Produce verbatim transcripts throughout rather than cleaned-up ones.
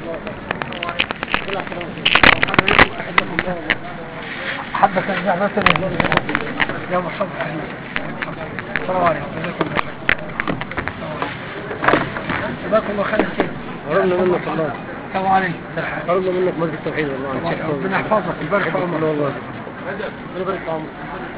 حبك ارجع مثلا يا مرحبا السلام عليكم جزاكم الله خير جزاكم الله خير شيء قربنا منك الله. السلام عليكم قربنا منك مسجد التوحيد والله. ربنا يحفظك ويبارك في عمرك والله. ربنا يبارك في عمرك.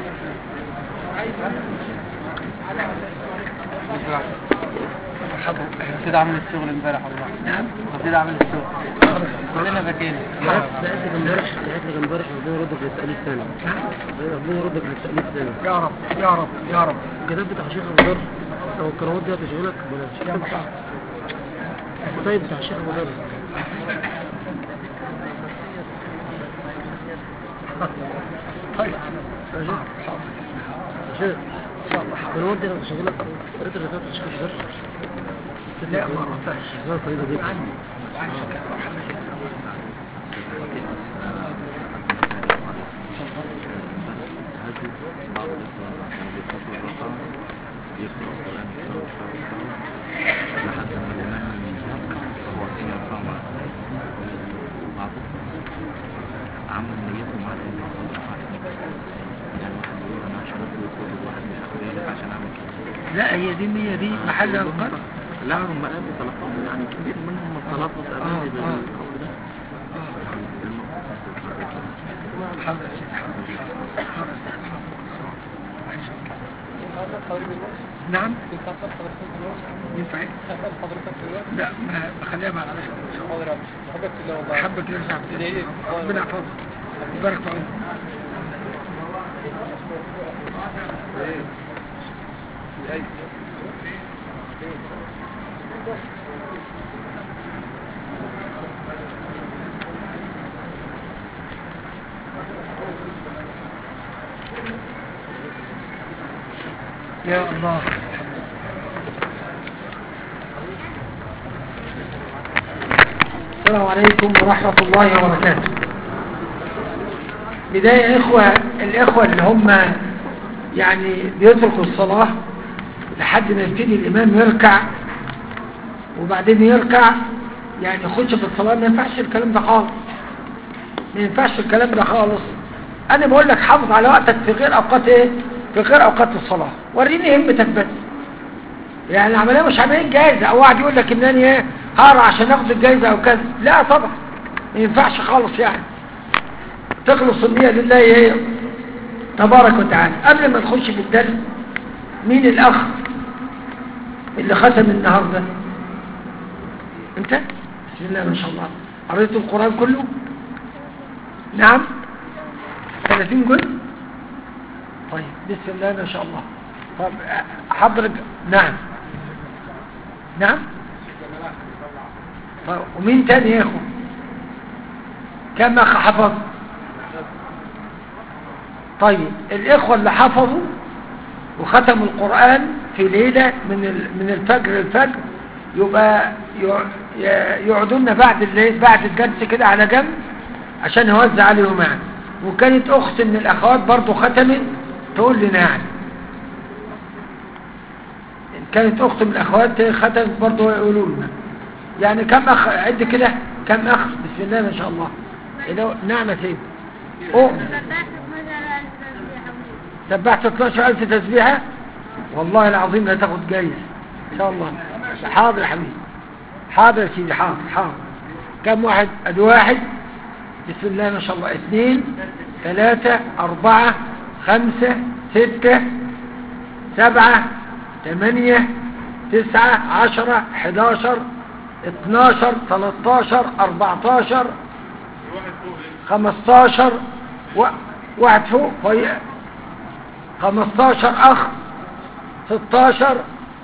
مرحبا كده عامل الشغل امبارح والله. نعم كده عامل الشغل كلنا بكينا. لعبت لك امبارح لعبت لك امبارح ربنا يردك للتأليف ثاني. ربنا يردك للتأليف ثاني. يا رب يا رب يا رب. الكتاب بتاع شيخ ابو ذر لو الكرامات دي هتشغلك بلاش. الكتاب بتاع شيخ ابو ذر. طيب شيخ الكرامات دي هتشغلك. قريت الرسالة بتاع شيخ ابو ذر؟ لا ما قرأتهاش. رسالة طيبة جدا. يقرأ القرآن سوا سوا سوا لحد ما الإمام هو فينا فاهمة بعضهم عمل نيته مع الإنسان صدق يعني واحد يقول أنا شربت ويقول واحد مش هاخد بالك عشان أعمل كده. لا هي دي النية دي محل القرء. لا هم قالوا تلفظوا يعني كبير منهم التلفظ أمامي بالقول ده. حاضر يا سيدي حاضر. نعم ينفع ايه؟ لا ما بخليها مع العشاء. حبك يرجع بتدعي ربنا يحفظك يبارك في عمرك. يا الله. السلام عليكم ورحمة الله وبركاته. بداية إخوة الإخوة اللي هم يعني بيتركوا الصلاة لحد ما يبتدي الإمام يركع وبعدين يركع يعني يخش في الصلاة. ما ينفعش الكلام ده خالص. ما ينفعش الكلام ده خالص. أنا بقول لك حافظ على وقتك في غير أوقات إيه؟ في غير أوقات الصلاة. وريني همتك بس. يعني العملية مش عملية جايزة أو واحد يقول لك إنني إيه هقرا عشان أخد الجايزة أو كذا. لا طبعا ما ينفعش خالص. يعني تخلص النية لله إيه تبارك وتعالى. قبل ما نخش في الدرس مين الأخ اللي ختم النهاردة؟ أنت؟ بسم الله ما شاء الله. قريت القرآن كله؟ نعم ثلاثين جزء. طيب بسم الله ما شاء الله. طب حضرتك نعم نعم. طيب ومين تاني يا اخو؟ كم اخ حفظ؟ طيب الاخوة اللي حفظوا وختموا القرآن في ليلة من من الفجر الفجر يبقى يقعدون بعد الليل بعد الدرس كده على جنب عشان يوزع عليهم معنا. وكانت اخت من الاخوات برضو ختمت تقول لنا يعني كانت اخت من الاخوات ختمت برضو يقولوا لنا يعني كم اخ عد كده كم اخ بسم الله ما شاء الله. نعمة ايه اوه سبحت اثناشر ألف تسبيحة والله العظيم لا تاخد جايزة ان شاء الله. حاضر يا حبيبي حاضر يا سيدي حاضر حاضر. كم واحد ادي واحد بسم الله ما شاء الله. اثنين ثلاثة اربعة خمسة ستة سبعة ثمانية تسعة عشرة حداشر اتناشر تلاتاشر اربعتاشر خمستاشر واحد فوق خمستاشر اخ ستاشر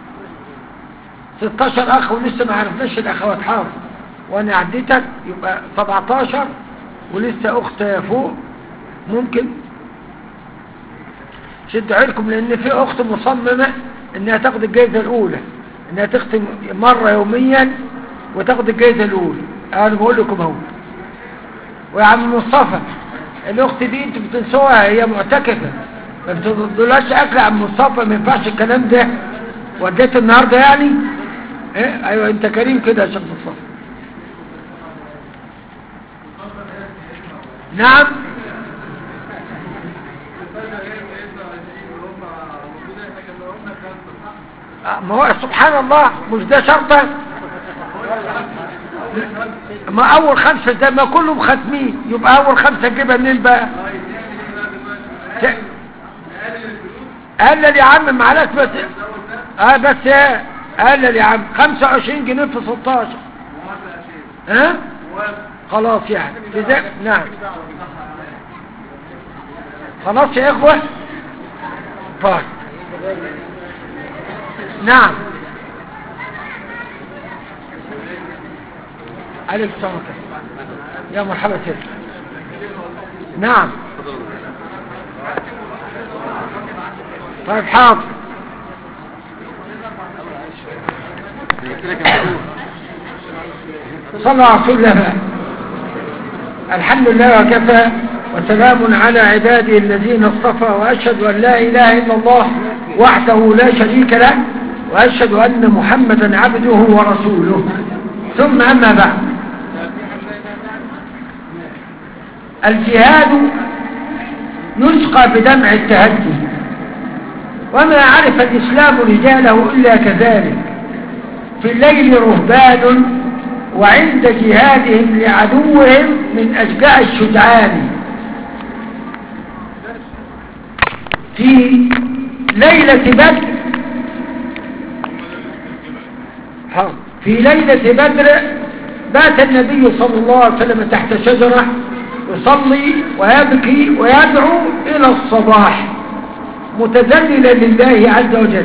ستاشر اخ ولسه ما عرفناش الاخوات. حاضر وانا عديتك يبقى سبعتاشر ولسه اخت فوق. ممكن شدوا عينكم لان في اخت مصممة انها تاخد الجائزة الاولى انها تختم مرة يوميا وتاخد الجائزة الاولى. انا بقول لكم اهو. ويا عم مصطفى الاخت دي انتوا بتنسوها هي معتكفة ما بتدولهاش اكل يا عم مصطفى. ما ينفعش الكلام ده. وديت النهاردة يعني ايه ايوه انت كريم كده يا شيخ مصطفى. نعم. ما هو سبحان الله مش ده شرطة. ما اول خمسة ده ما كلهم ختمين، يبقى اول خمسة تجيبها منين بقى؟ قلل يا عم معلش بس. اه بس ايه قلل يا عم خمسة وعشرين جنيه في ستاشر. ها خلاص يعني كده. نعم خلاص يا اخوة. طيب نعم عليك السلام يا مرحبا سيدي. نعم طيب حاضر. صلى على رسول الله. الحمد لله وكفى وسلام على عباده الذين اصطفى، وأشهد أن لا إله إلا الله وحده لا شريك له، وأشهد أن محمدا عبده ورسوله. ثم أما بعد، الجهاد يسقى بدمع التهجد، وما عرف الإسلام رجاله إلا كذلك. في الليل رهبان وعند جهادهم لعدوهم من أشجاع الشجعان. في ليلة بدر في ليلة بدر بات النبي صلى الله عليه وسلم تحت شجرة يصلي ويبكي ويدعو إلى الصباح متذللا لله عز وجل.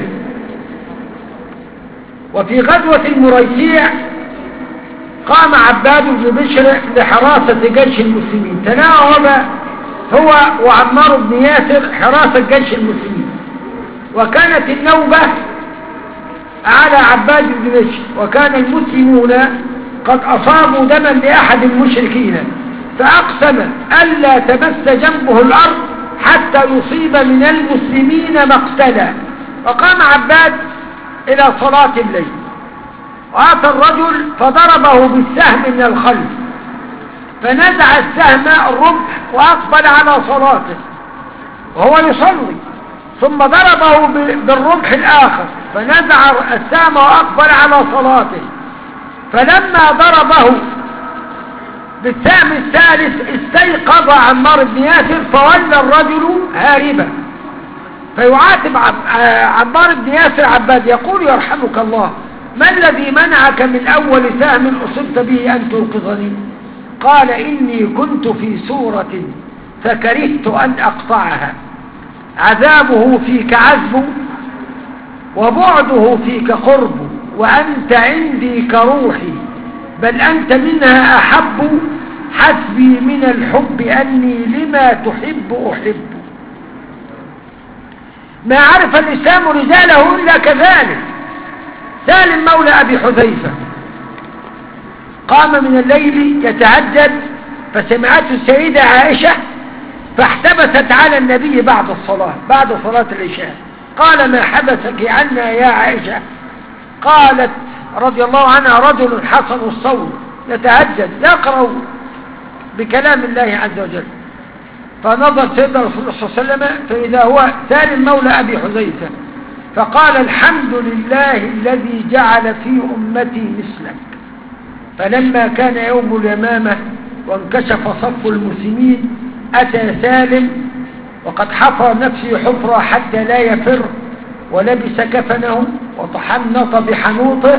وفي غزوة المريسيع قام عباد بن بشر لحراسة جيش المسلمين، تناوب هو وعمار بن ياسر حراسة جيش المسلمين، وكانت النوبة على عباد بن بشر، وكان المسلمون قد أصابوا دما لأحد المشركين، فأقسم ألا تمس جنبه الأرض حتى يصيب من المسلمين مقتلا. وقام عباد إلى صلاة الليل، وأتى الرجل فضربه بالسهم من الخلف، فنزع السهم الرمح وأقبل على صلاته وهو يصلي، ثم ضربه بالرمح الآخر فنزع السهم وأقبل على صلاته، فلما ضربه بالسهم الثالث استيقظ عمار بن ياسر فولى الرجل هاربا. فيعاتب عمار بن ياسر عباد يقول يرحمك الله، ما الذي منعك من أول سهم أصبت به أن توقظني؟ قال إني كنت في سورة فكرهت أن أقطعها، عذابه فيك عذب وبعده فيك قرب، وأنت عندي كروحي بل أنت منها أحب، حسبي من الحب أني لما تحب أحب. ما عرف الإسلام رجاله إلا كذلك. سالم مولى أبي حذيفة قام من الليل يتهجد، فسمعته السيدة عائشة فاحتبست على النبي بعد الصلاة بعد صلاة العشاء. قال ما حبسك عنا يا عائشة؟ قالت رضي الله عنها رجل حسن الصوت يتهجد يقرأ بكلام الله عز وجل. فنظر سيدنا رسول الله صلى الله عليه وسلم فإذا هو سالم مولى أبي حذيفة، فقال الحمد لله الذي جعل في أمتي مثلك. فلما كان يوم اليمامة وانكشف صف المسلمين أتى سالم وقد حفر نفسه حفرة حتى لا يفر، ولبس كفنه وتحنط بحنوطه،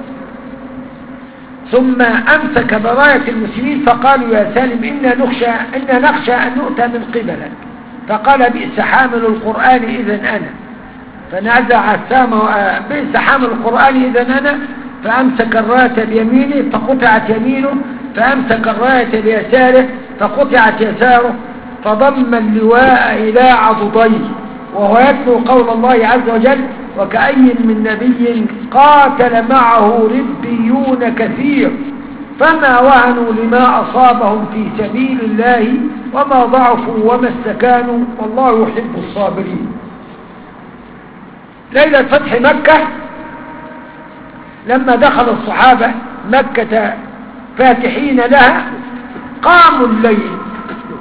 ثم أمسك براية المسلمين فقالوا يا سالم إنا نخشى, إنا نخشى أن نؤتى من قبلك. فقال بئس حامل القرآن إذن أنا، فنزع السام بئس حامل القرآن إذن أنا، فأمسك الراية بيمينه فقطعت يمينه، فأمسك الراية بيساره فقطعت يساره، فضم اللواء إلى عضديه وهو يتلو قول الله عز وجل وكأي من نبي قاتل معه ربيون كثير فما وهنوا لما أصابهم في سبيل الله وما ضعفوا وما استكانوا والله يحب الصابرين. ليلة فتح مكة لما دخل الصحابة مكة فاتحين لها قاموا الليل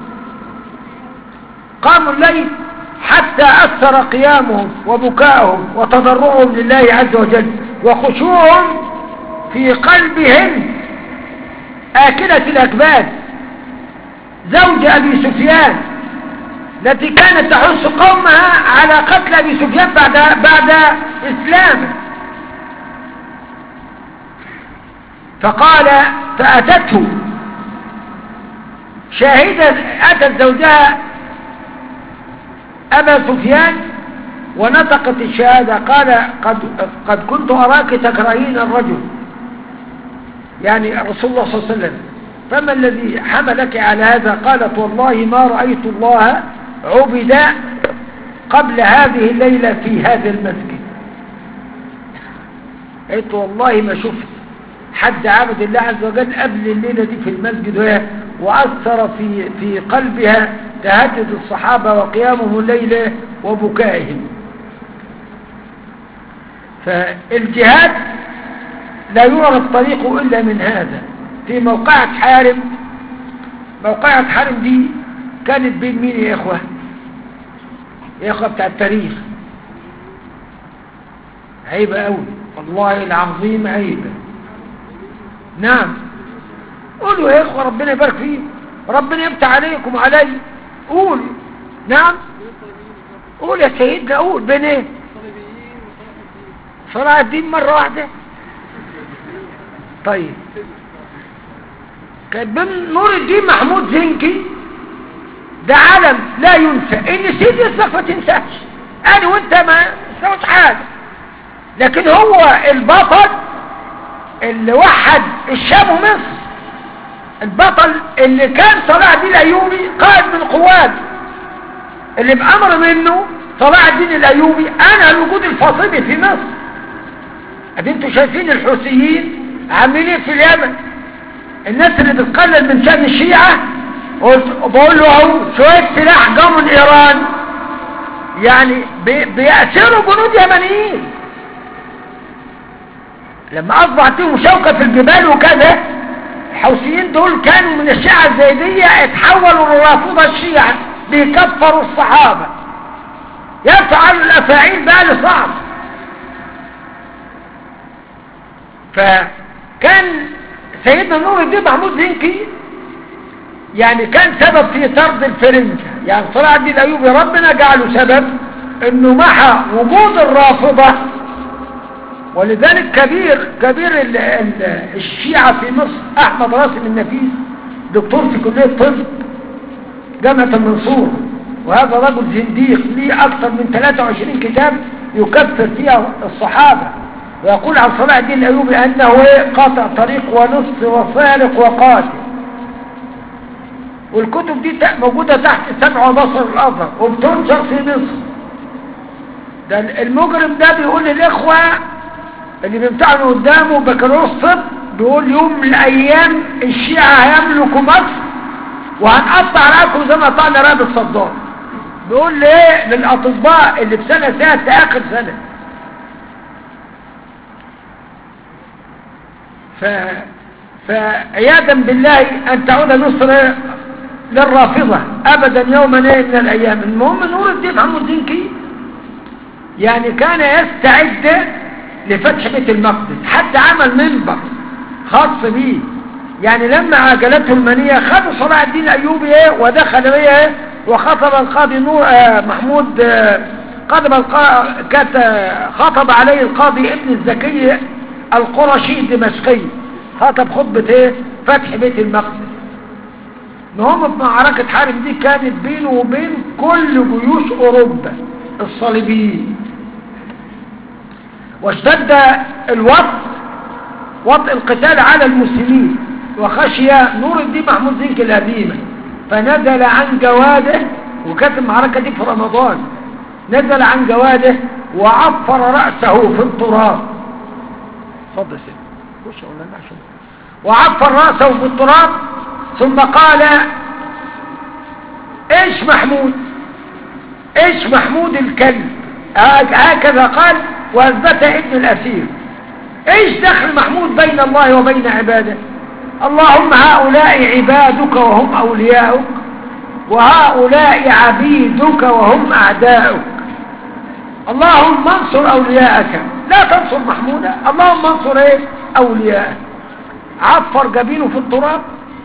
قاموا الليل حتى أثر قيامهم وبكاءهم وتضرعهم لله عز وجل وخشوعهم في قلبهم آكلة الأكباد زوج أبي سفيان التي كانت تحث قومها على قتل أبي سفيان بعد, بعد إسلامه. فقال فأتته شاهدة، أتت زوجها أبا سفيان ونطقت الشهادة، قال قد, قد كنت أراك تكرهين الرجل، يعني رسول الله صلى الله عليه وسلم، فما الذي حملك على هذا؟ قالت والله ما رأيت الله عبد قبل هذه الليلة في هذا المسجد. قلت والله ما شفت حد عبد الله عز وجل قبل الليلة دي في المسجد، وأثر في, في قلبها تهجد الصحابة وقيامهم الليلة وبكائهم. فالجهاد لا يعرف طريقه إلا من هذا. في موقعة حارم، موقعة حارم دي كانت بين مين يا إخوة؟ يا إخوة بتاع التاريخ، عيبة أوي والله العظيم عيبة. نعم قولوا يا إخوة ربنا يبارك فيه، ربنا يفتح عليكم وعلي، قول. نعم قول يا سيدنا، قول. بين ايه؟ صلاح الدين مرة واحدة. طيب كان بين نور الدين محمود زنكي، ده علم لا ينسى، ان سيد اسمك ما تنساش، انا وانت ما نسوش حاجة، لكن هو البطل اللي وحد الشام ومصر، البطل اللي كان صلاح الدين الايوبي قائد من قوات اللي بأمر منه صلاح الدين الايوبي انا الوجود الفاصلي في مصر. ادي انتوا شايفين الحوثيين عاملين ايه في اليمن، الناس اللي بتقلل من شأن الشيعة، وبقول له اهو شوية سلاح جاءوا من ايران، يعني بي بيأسروا جنود يمنيين لما اصبحت لهم شوكة في الجبال وكذا. الحوثيين دول كانوا من الشيعة الزيدية اتحولوا لرافضة الشيعة، بيكفروا الصحابة، يفعلوا الافاعيل بقى لصعب. فكان سيدنا نور الدين محمود زنكي يعني كان سبب في طرد الفرنجة، يعني صلاح الدين الايوبي ربنا جعله سبب انه محى وجود الرافضة. ولذلك كبير كبير ال ال الشيعة في مصر احمد راسم النفيس، دكتور في كلية الطب جامعة المنصورة، وهذا رجل زنديق ليه اكثر من ثلاثة وعشرين كتاب يكفر فيها الصحابة، ويقول عن صلاح الدين الايوبي انه قاطع طريق ونص وسارق وقاتل. والكتب دي موجودة تحت سمع وبصر الازهر وبتنشر في مصر. ده المجرم ده بيقول للاخوة اللي بيمتحنوا قدامه بكالوريوس طب، بيقول يوم من الايام الشيعة هيملكوا مصر وهنقطع رأسكم زي ما قطعنا رقبة صدام. بيقول ليه للاطباء اللي في سنة سنة اخر سنة. ف... فعياذا بالله ان تعود مصر للرافضة ابدا يوما من الايام. المهم نور الدين محمود زنكي يعني كان يستعد لفتح بيت المقدس، حتى عمل منبر خاص به. يعني لما عجلته المنية خدوا صلاح الدين الايوبي ايه ودخل بيه وخطب القاضي نور آه محمود آه قدم القا... كت... خطب عليه القاضي ابن الزكي القرشي الدمشقي، خطب خطبة ايه فتح بيت المقدس. المهم في معركة حارم دي كانت بينه وبين كل جيوش اوروبا الصليبيين، واشتد الوطء وطء القتال على المسلمين، وخشي نور الدين محمود زنكي الهزيمة، فنزل عن جواده، وكانت المعركة دي في رمضان، نزل عن جواده وعفر رأسه في التراب. اتفضل يا سيدي خش ولا نعشم. وعفر رأسه في التراب ثم قال ايش محمود، ايش محمود الكلب، هكذا قال واثبت ابن الاسير. ايش دخل محمود بين الله وبين عباده؟ اللهم هؤلاء عبادك وهم اولياؤك وهؤلاء عبيدك وهم أعداؤك. اللهم انصر أولياءك، لا تنصر محمودا، اللهم انصر ايه أولياءك. عفر جبينه في التراب.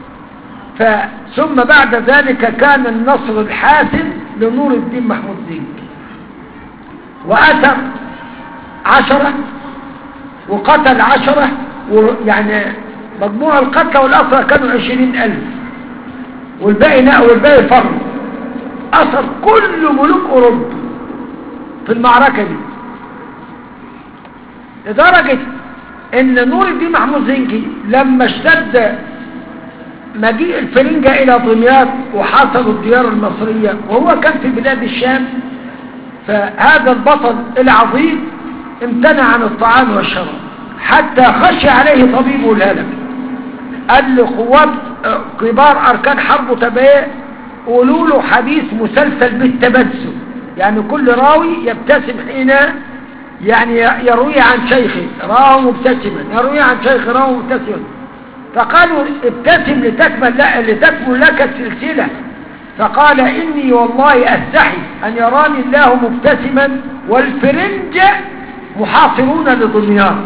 ثم بعد ذلك كان النصر الحاسم لنور الدين محمود زنكي، وأتى عشرة وقتل عشرة، يعني مجموع القتلى والأسرى كانوا عشرين ألف، والباقي نقوا والباقي فروا. أسر كل ملوك أوروبا في المعركة دي، لدرجة ان نور الدين محمود زنكي لما اشتد مجيء الفرنجة الى دمياط وحاصروا الديار المصرية وهو كان في بلاد الشام، فهذا البطل العظيم امتنع عن الطعام والشراب حتى خشي عليه طبيبه الهلك. قال لقوات كبار اركان حربه تبعيه قولوا له حديث مسلسل بالتبسم، يعني كل راوي يبتسم حين يعني يروي عن شيخه راه مبتسما، يروي عن شيخه راه مبتسما. فقالوا ابتسم لتكمل, لتكمل لك السلسلة. فقال إني والله أستحي أن يراني الله مبتسما والفرنج محاصرون لدمياط.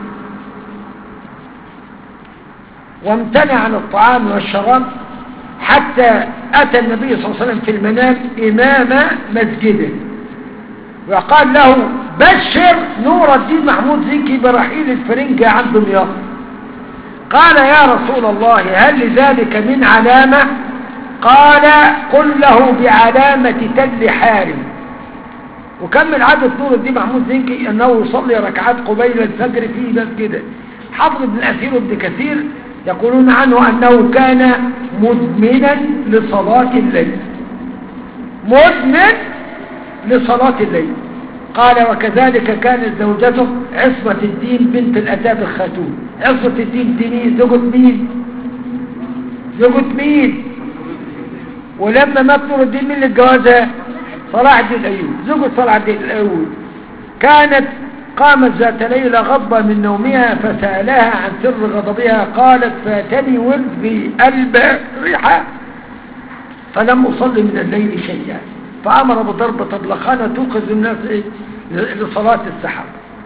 وامتنع عن الطعام والشراب حتى أتى النبي صلى الله عليه وسلم في المنام إمام مسجده وقال له بشر نور الدين محمود زنكي برحيل الفرنج عن دمياط. قال يا رسول الله هل لذلك من علامة؟ قال قل له بعلامة تل حارم. وكمل عادة نور الدين محمود زنكي أنه يصلي ركعات قبيل الفجر في مسجده. حافظ ابن أثير وابن كثير يقولون عنه أنه كان مدمنا لصلاة الليل، مدمن لصلاة الليل. قال وكذلك كانت زوجته عصمة الدين بنت الأتاب الخاتون. عصمة الدين دي زوجة مين؟ زوجة مين؟ ولما مات نور الدين مين اللي اتجوزها؟ صلاح الدين الأيوبي، زوجة صلاح الدين الأيوبي. كانت قامت ذات ليلة غضبة من نومها فسألها عن سر غضبها، قالت فاتني ورد البارحة فلم أصلي من الليل شيئا، فأمر بضرب طبلخانة توقظ الناس لصلاة السحر.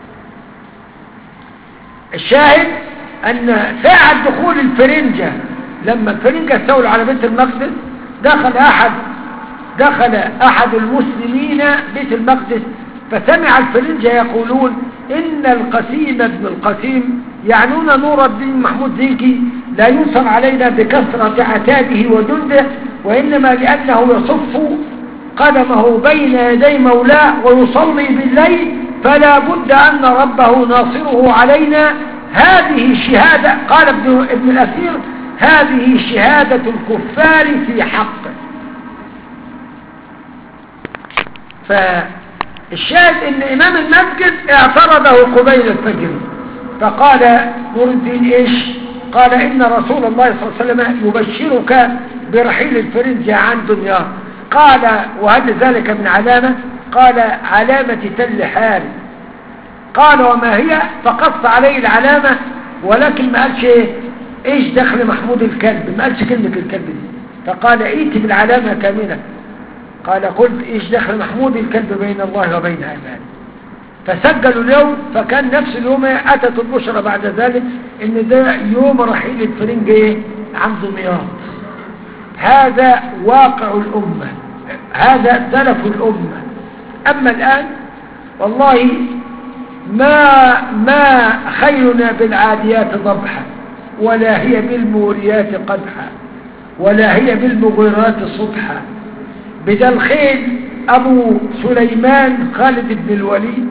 الشاهد أن ساعة دخول الفرنجة لما الفرنجة استولوا على بيت المقدس دخل أحد دخل أحد المسلمين بيت المقدس فسمع الفرنجة يقولون إن القسيم ابن القسيم يعنون نور الدين محمود زنكي لا ينصر علينا بكثرة عتاده وجنده، وإنما لأنه يصف قدمه بين يدي مولاه ويصلي بالليل فلا بد أن ربه ناصره علينا. هذه شهادة، قال ابن, ابن الأثير هذه شهادة الكفار في حقه. فالشاهد ان امام المسجد اعترضه قبيل الفجر فقال نور الدين ايش؟ قال ان رسول الله صلى الله عليه وسلم يبشرك برحيل الفرنجة عن دمياط. قال وهل ذلك من علامة؟ قال علامة تل حارم. قال وما هي؟ فقص عليه العلامة ولكن ما قالش ايش دخل محمود الكلب، ما قالش كلمة الكلب دي. فقال ائتي بالعلامة كاملة. قال قلت ايش دخل محمود الكلب بين الله وبين عباده. فسجلوا اليوم، فكان نفس اليوم اتت البشرى بعد ذلك ان ده يوم رحيل الفرنجة عن دمياط. هذا واقع الأمة، هذا سلف الأمة. أما الآن والله ما ما خيرنا بالعاديات ضبحا ولا هي بالموريات قدحا ولا هي بالمغيرات صبحا. بدا الخيل أبو سليمان خالد بن الوليد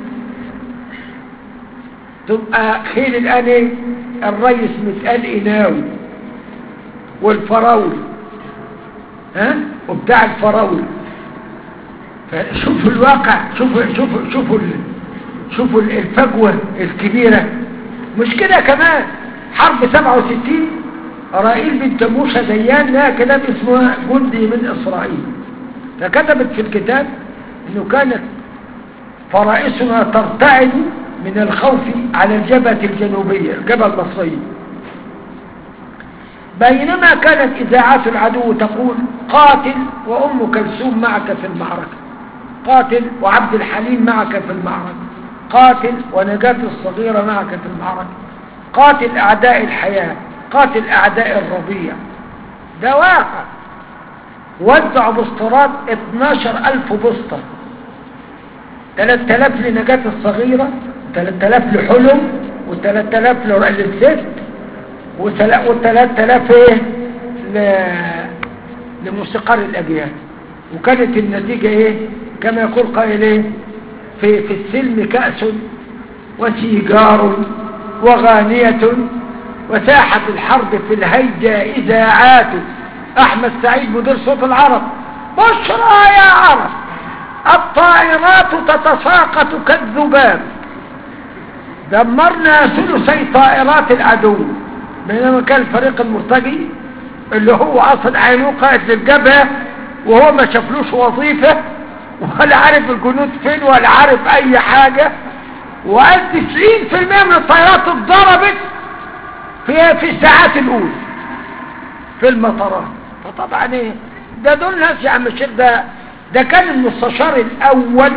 تبقى خيل الآن ايه؟ الرئيس متقال إناوي والفراول ها وبتاع الفراول. فشوفوا الواقع، شوفوا شوفوا شوفوا شوفوا الفجوة الكبيرة. مش كده كمان حرب سبعة وستين رائيل بنت موسى ديان لها كتاب اسمه جندي من إسرائيل، فكتبت في الكتاب انه كانت فرائسنا ترتعد من الخوف على الجبهة الجنوبية، الجبهة المصرية. بينما كانت إذاعات العدو تقول قاتل وأم كلثوم معك في المعركة، قاتل وعبد الحليم معك في المعركة، قاتل ونجاة الصغيرة معك في المعركة، قاتل أعداء الحياة، قاتل أعداء الربيع. ده واقع. وزعوا بوسترات اتناشر ألف بوستر، ثلاثة آلاف لنجاة الصغيرة، ثلاثة آلاف لحلم، وثلاثة آلاف للست، وثلاثة آلاف ايه لموسيقار الأجيال. وكانت النتيجة ايه كما يقول قائل ايه في, في السلم كأس وسيجار وغانية وساحة الحرب في الهيجة إذاعات. أحمد سعيد مدير صوت العرب: بشرى يا عرب، الطائرات تتساقط كالذباب، دمرنا ثلثي طائرات العدو. بينما كان الفريق المرتجي اللي هو اصلا عينوه قائد للجبهة وهو ما شافلوش وظيفة ولا عارف الجنود فين ولا عارف اي حاجة، وقال تسعين في المية من الطائرات اتضربت في في الساعات الاولى في المطارات. فطبعا ايه ده دول ناس يا عم الشيخ. ده ده كان المستشار الاول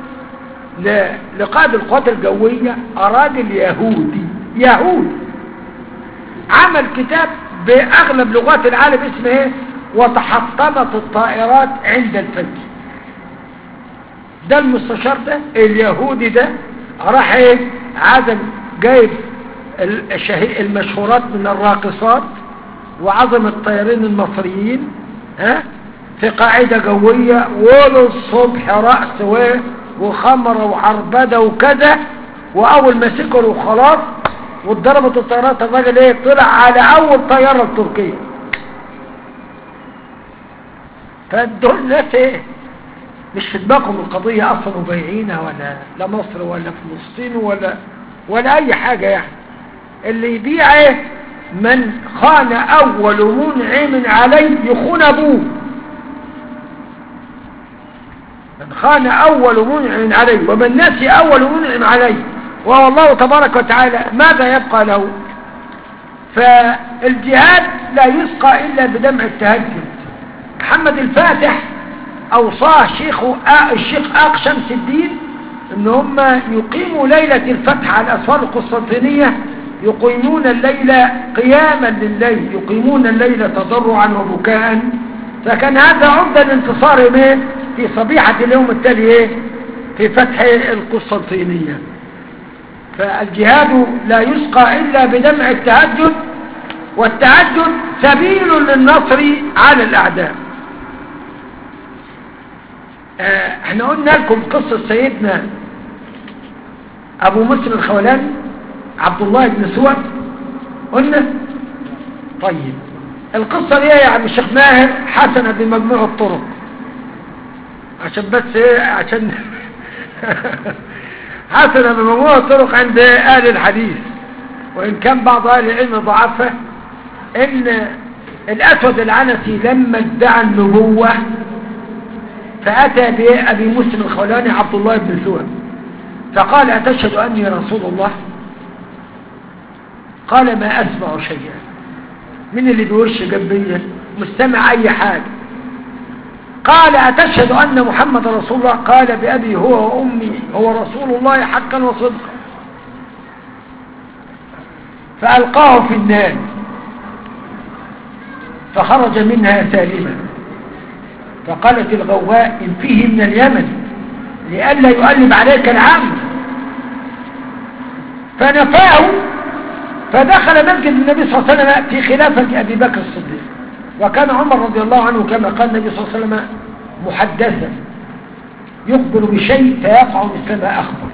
لقائد القوات الجوية، اراد اليهودي يهودي، عمل كتاب باغلب لغات العالم اسمه ايه وتحطمت الطائرات عند الفجر. ده المستشار ده اليهودي ده راح ايه عزم جايب المشهورات من الراقصات وعظم الطيارين المصريين ها في قاعدة جوية ولو الصبح رأس وخمر وعربدة وكذا، واول ما سكروا خلاص واتضربت الطيارات الراجل ايه طلع على اول طيارة التركية. فدول ناس ايه مش في دماغهم القضية اصلا وبايعينها ولا لا مصر ولا فلسطين ولا ولا اي حاجة يعني. اللي يبيع ايه من خان اول منعم عليه يخون ابوه، من خان اول منعم عليه ومن نسي اول منعم عليه وهو الله تبارك وتعالى ماذا يبقى له؟ فالجهاد لا يسقى الا بدمع التهجد. محمد الفاتح اوصاه شيخه الشيخ آق شمس الدين ان هم يقيموا ليلة الفتح على الاسوار القسطنطينية، يقيمون الليل قياما لليل، يقيمون الليل تضرعا وبكاء. فكان هذا عمدة لانتصارهم ايه في صبيحة اليوم التالي ايه في فتح القسطنطينية. فالجهاد لا يسقى الا بدمع التهجد، والتهجد سبيل للنصر على الاعداء. اه احنا قلنا لكم قصة سيدنا ابو مسلم الخولاني عبد الله بن سوى قلنا. طيب القصة دي يا عم الشيخ ماهر حسنة بمجموع الطرق عشان بس ايه عشان حسنة بمجموع الطرق عند اهل الحديث، وان كان بعض اهل العلم ضعفه. ان الاسود العنسي لما ادعى النبوة فاتى بابي مسلم الخولاني عبد الله بن سوى فقال: اتشهد اني رسول الله؟ قال: ما اسمع شيئا. من اللي بيورش جنبيه مستمع اي حاجة. قال: اتشهد ان محمد رسول الله؟ قال: بأبي هو وامي هو رسول الله حقا وصدقا. فألقاه في النار فخرج منها سالما. فقالت الغواء: إن فيه من اليمن لئلا يؤلب عليك العام. فنفاه فدخل مسجد النبي صلى الله عليه وسلم في خلافة أبي بكر الصديق، وكان عمر رضي الله عنه كما قال النبي صلى الله عليه وسلم محدثا يخبر بشيء فيقع مثل ما أخبر.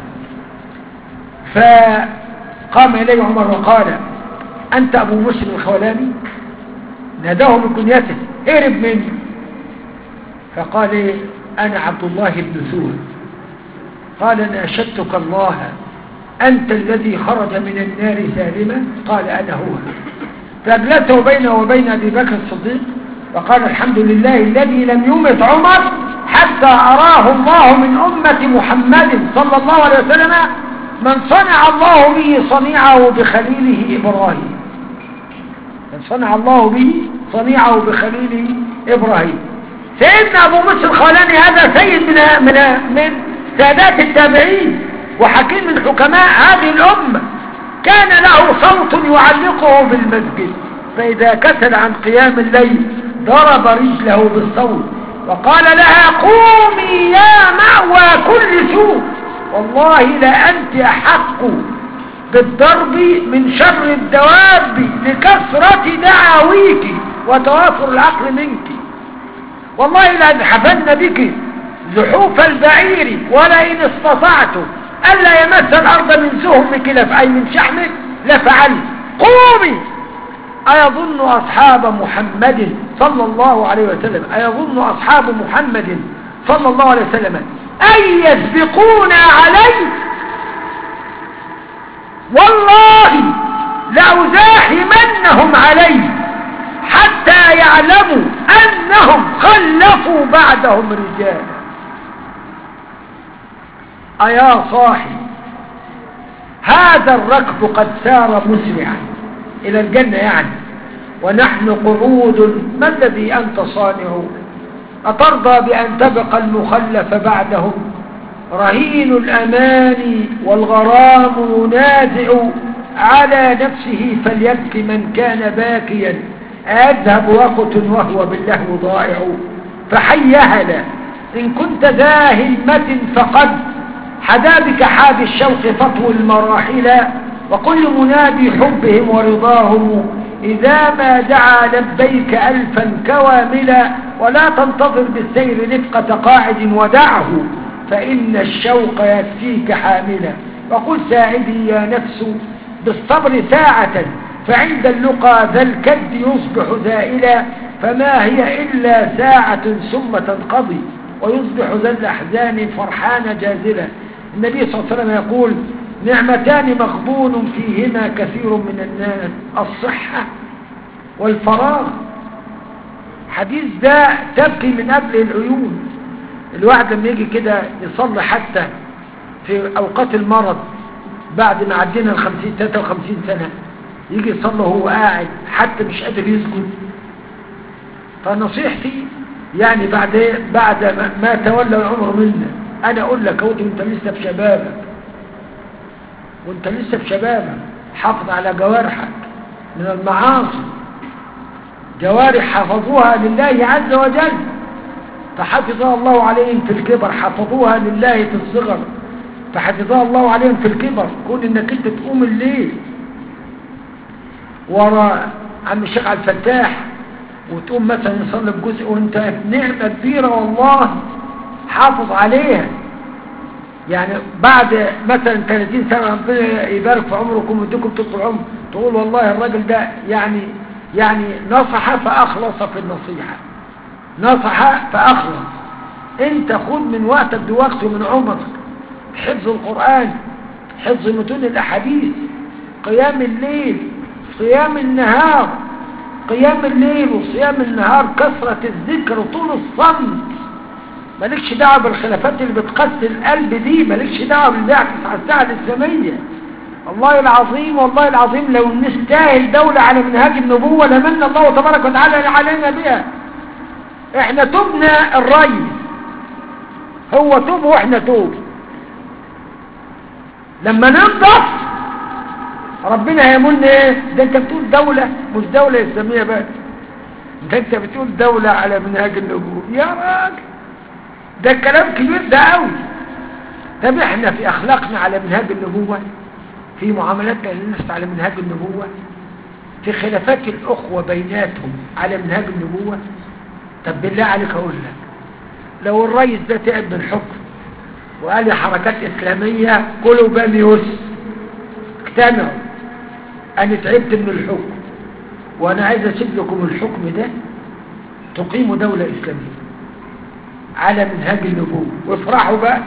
فقام إليه عمر وقال: أنت أبو مسلم الخولاني؟ ناداه بكنيته: هرب مني. فقال: إيه؟ أنا عبد الله بن سوى. قال: ناشدتك الله، أنت الذي خرج من النار سالما؟ قال: أنا هو. فأجلسه بينه وبين أبي بكر الصديق وقال: الحمد لله الذي لم يمت عمر حتى أراه الله من أمة محمد صلى الله عليه وسلم من صنع الله به صنيعه بخليله إبراهيم. صنع الله به صنيعه بخليله إبراهيم. سيدنا أبو موسى الخولاني هذا سيد من من من سادات التابعين وحكيم من حكماء هذه الأمة، كان له صوت يعلقه بالمسجد، فإذا كسل عن قيام الليل ضرب رجله بالصوت وقال لها قومي يا مأوى كل سوء، والله لأنت أحق بالضرب من شر الدواب لكثرة دعاويك وتوافر العقل منك، والله لأذهبن بك زحوف البعير ولئن استطعت ألا يمس الأرض من سهمك لف أي من شحمك لفعل. قومي. أيظن أصحاب محمد صلى الله عليه وسلم أيظن أصحاب محمد صلى الله عليه وسلم أن يسبقون عليه؟ والله لأزاحمنهم عليه حتى يعلموا أنهم خلفوا بعدهم رجالا. أيا صاحي هذا الركب قد سار مسرعا إلى الجنة يعني، ونحن قعود، ما الذي أنت صانع؟ أترضى بأن تبقى المخلف بعدهم؟ رهين الأمان والغرام ينازع على نفسه فليبكي من كان باكيا، أذهب وقت وهو باللهو ضائع. فحيهلا إن كنت ذا همة فقد حدا بك حاب الشوق فطو المراحل، وكل منادي حبهم ورضاهم إذا ما دعا لبيك ألفا كواملا، ولا تنتظر بالسير رفقة قاعد ودعه فإن الشوق يكفيك حاملا. وقل ساعدي يا نفس بالصبر ساعة فعند اللقى ذا الكد يصبح زائلا، فما هي إلا ساعة ثم تنقضي ويصبح ذا الأحزان فرحان جازلا. النبي صلى الله عليه وسلم يقول نعمتان مغبون فيهما كثير من الناس، الصحة والفراغ. حديث ده تبكي من قبل العيون. الواحد لما يجي كده يصلي حتى في أوقات المرض بعد ما عدينا الخمسين ثلاثة وخمسين سنة يجي يصلي وهو قاعد حتى مش قادر يسجد. فنصيحتي يعني بعد بعد ما تولى العمر منا أنا أقول لك أهو أنت لسه في شبابك، وأنت لسه في شبابك حافظ على جوارحك من المعاصي، جوارح حفظوها لله عز وجل فحفظها الله عليهم في الكبر، حفظوها لله في الصغر فحفظها الله عليهم في الكبر. كون انك انت تقوم الليل ورا عم الشيخ عبد الفتاح وتقوم مثلا يصلي بجزء وانت نعمة كبيرة والله حافظ عليها. يعني بعد مثلا ثلاثين سنة ربنا يبارك في عمركم ويديكم طول العمر تقول والله الراجل ده يعني يعني نصح فأخلص في النصيحة، نصح فأخلص. انت خد من وقتك دي وقت ومن عمرك حفظ القرآن، حفظ متون الأحاديث، قيام الليل، صيام النهار، قيام الليل وصيام النهار، كثرة الذكر طول الصمت. مالكش دعوة بالخلافات اللي بتقسي القلب دي، مالكش دعوة بالبعث على الساعة الإسلامية. والله العظيم والله العظيم لو نستاهل دولة على منهاج النبوة لمن الله تبارك وتعالى علينا بها. احنا تبنا الرئيس، هو توب واحنا توب. لما ننضف ربنا هيمن ايه؟ ده انت بتقول دولة مش دولة اسلامية بقى، ده انت بتقول دولة على منهاج النبوة يا راجل، ده الكلام كبير ده قوي. طب احنا في اخلاقنا على منهاج النبوة، في معاملاتنا للناس على منهاج النبوة، في خلافات الاخوة بيناتهم على منهاج النبوة. طب بالله عليك اقول لك لو الرئيس ده تعب من الحكم وقال لي حركات اسلامية كلوا باميوس اجتمعوا انا تعبت من الحكم وانا عايز اسيب لكم الحكم ده تقيموا دولة اسلامية على منهاج النبوة وافرحوا بقى.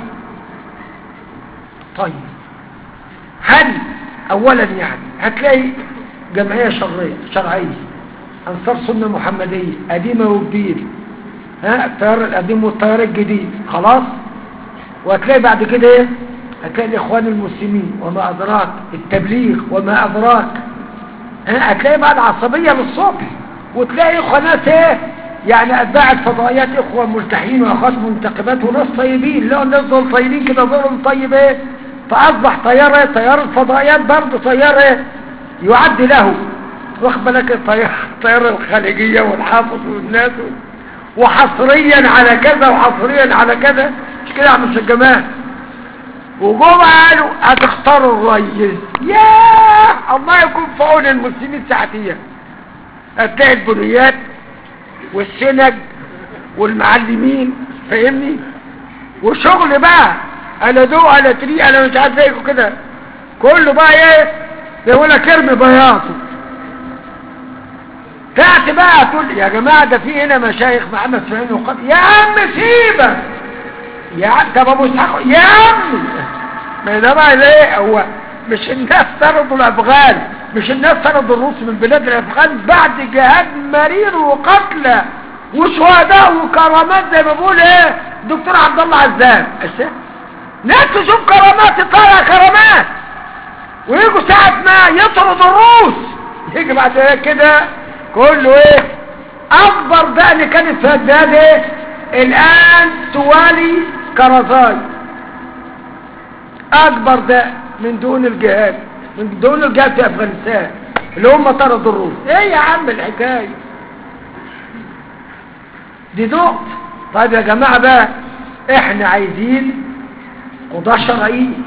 طيب هل اولا يعني هتلاقي جمعية شرعية شرعية انصار سنة محمدية قديمة وجديدة، ها التيار القديم والتيار الجديد خلاص، وهتلاقي بعد كده ايه؟ هتلاقي الاخوان المسلمين وما ادراك، التبليغ وما ادراك، هتلاقي بقى العصبية للصبح، وتلاقي اخوة ناس ايه يعني اتباع الفضائيات، اخوة ملتحين واخوات منتقبات وناس طيبين، لو الناس دول طيبين كده دورهم طيب ايه، فاصبح طيار ايه، طيار الفضائيات برضه طيار ايه يعد له، واخد بالك، الطيار طيار الخارجية والحافظ والناس، وحصريا على كذا وحصريا على كذا، مش كده يا عم الجماعه. وجوه قالوا هتختاروا الريس، ياه الله يكون في عون المسلمين ساعتيا. هتلاقي البنيات والسنج والمعلمين، فاهمني، وشغل بقى انا دو انا تري انا مش عارف زيكم كده، كله بقى ايه يقول لك ارمي بياضه. تأتي بقى تقول يا جماعه ده في هنا مشايخ محمد فهمي وقال يا عم سيبك يا عم، طب ابو اسحاق يا عم، ما ده بقى ليه، هو مش الناس طردوا الافغان، مش الناس طردوا الروس من بلاد الافغان بعد جهاد مرير وقتلى وشهداء وكرامات زي ما بيقول ايه الدكتور عبد الله عزام، ناس تشوف كرامات تطلع كرامات، ويجوا ساعة ما يطرد الروس يجي بعد كده كله ايه اكبر بقى اللي كانت في البلاد ايه الان توالي كرزاي، اكبر ده من دون الجهاد، من دون الجهاد في افغانستان اللي هم طردوا الروس. ايه يا عم الحكايه دي نقطة. طيب يا جماعة بقى احنا عايزين قضاة شرعيين،